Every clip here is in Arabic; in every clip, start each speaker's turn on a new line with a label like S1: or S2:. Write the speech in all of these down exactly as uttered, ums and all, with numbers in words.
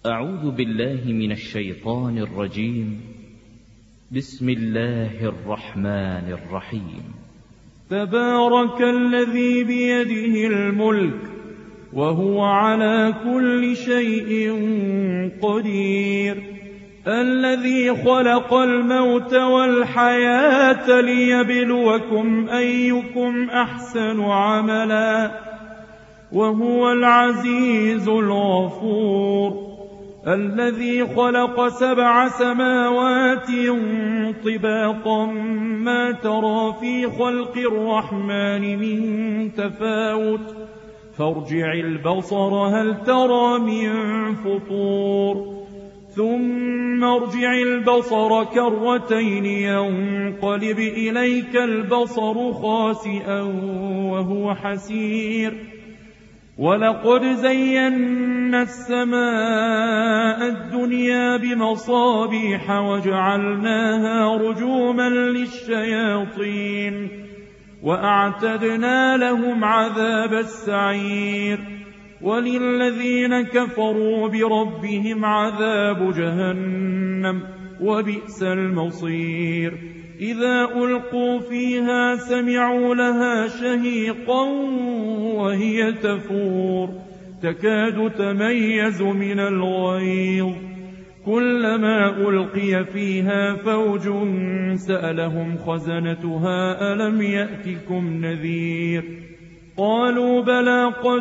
S1: أعوذ بالله من الشيطان الرجيم. بسم الله الرحمن الرحيم.
S2: تبارك الذي بيده الملك وهو على كل شيء قدير، الذي خلق الموت والحياة ليبلوكم أيكم أحسن عملا وهو العزيز الغفور، الذي خلق سبع سماوات طباقا ما ترى في خلق الرحمن من تفاوت فارجع البصر هل ترى من فطور، ثم ارجع البصر كرتين ينقلب إليك البصر خاسئا وهو حسير، ولقد زينا السماء الدنيا بمصابيح وجعلناها رجوما للشياطين وأعتدنا لهم عذاب السعير، وللذين كفروا بربهم عذاب جهنم وبئس المصير. إذا ألقوا فيها سمعوا لها شهيقا وهي تفور تكاد تميز من الغيظ، كلما ألقي فيها فوج سألهم خزنتها ألم يأتكم نذير، قالوا بلى قد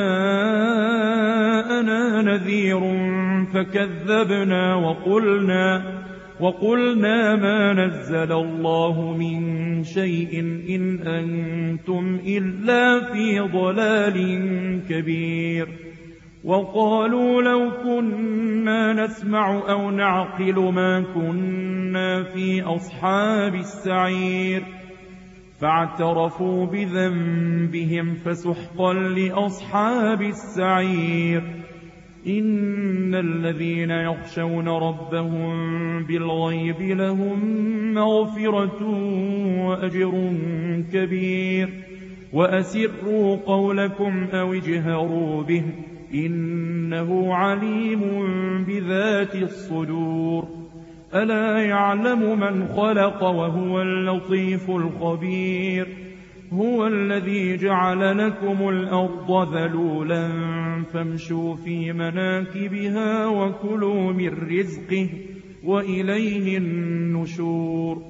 S2: جاءنا نذير فكذبنا وقلنا وقلنا ما نزل الله من شيء إن أنتم إلا في ضلال كبير، وقالوا لو كنا نسمع أو نعقل ما كنا في أصحاب السعير، فاعترفوا بذنبهم فسحقا لأصحاب السعير. إن الذين يخشون ربهم بالغيب لهم مغفرة وأجر كبير، وأسروا قولكم أو اجهروا به إنه عليم بذات الصدور، ألا يعلم من خلق وهو اللطيف الخبير، هو الذي جعل لكم الأرض ذلولا فامشوا في مناكبها وكلوا من رزقه وإليه النشور.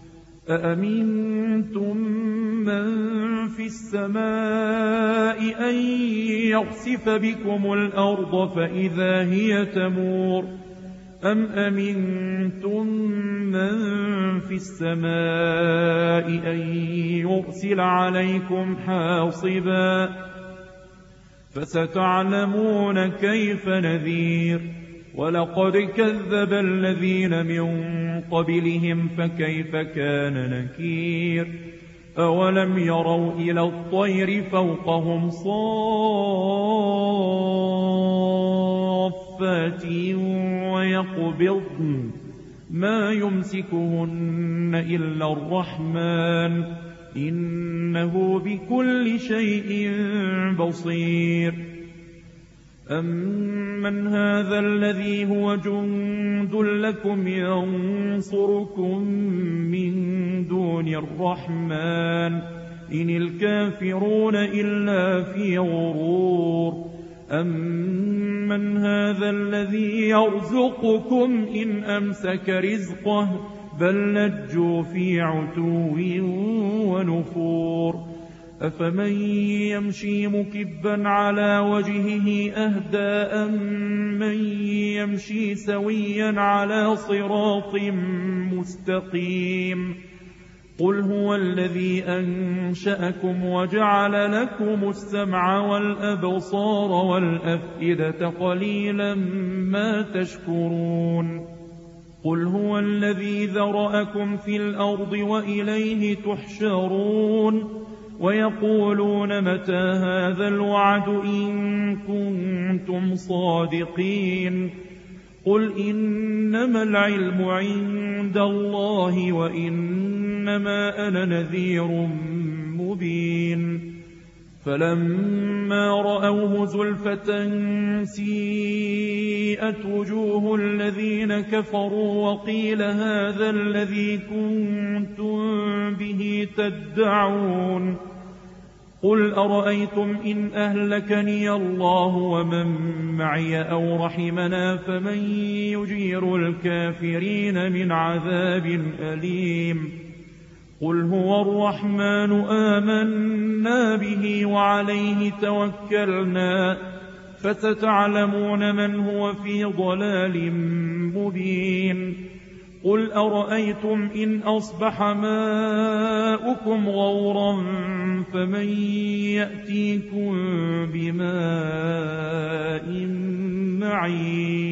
S2: أأمنتم من في السماء أن يخسف بكم الأرض فإذا هي تمور، أم أمنتم من في السماء أن يرسل عليكم حاصبا، فستعلمون كيف نذير. ولقد كذب الذين من قبلهم فكيف كان نكير، أولم يروا إلى الطير فوقهم صافات ويقبضن ما يمسكهن إلا الرحمن إنه بكل شيء بصير. أمن هذا الذي هو جند لكم ينصركم من دون الرحمن إن الكافرون إلا في غرور، أمن هذا الذي يرزقكم إن أمسك رزقه بل لجوا في عتو ونفور، أفمن يمشي مكبا على وجهه أهدى أمن يمشي سويا على صراط مستقيم، قل هو الذي أنشأكم وجعل لكم السمع والأبصار والأفئدة قليلا ما تشكرون، قل هو الذي ذرأكم في الأرض وإليه تحشرون، ويقولون متى هذا الوعد إن كنتم صادقين، قل إنما العلم عند الله وإنما أنا نذير مبين. فلما رأوه زلفة سيئت سيئت وجوه الذين كفروا وقيل هذا الذي كنتم به تدعون قل أرأيتم إن أهلكني الله ومن معي أو رحمنا فمن يجير الكافرين من عذاب أليم قل هو الرحمن آمنا به وعليه توكلنا فستعلمون من هو في ضلال مبين قل أرأيتم إن أصبح ماؤكم غورا فمن يأتيكم بماء معين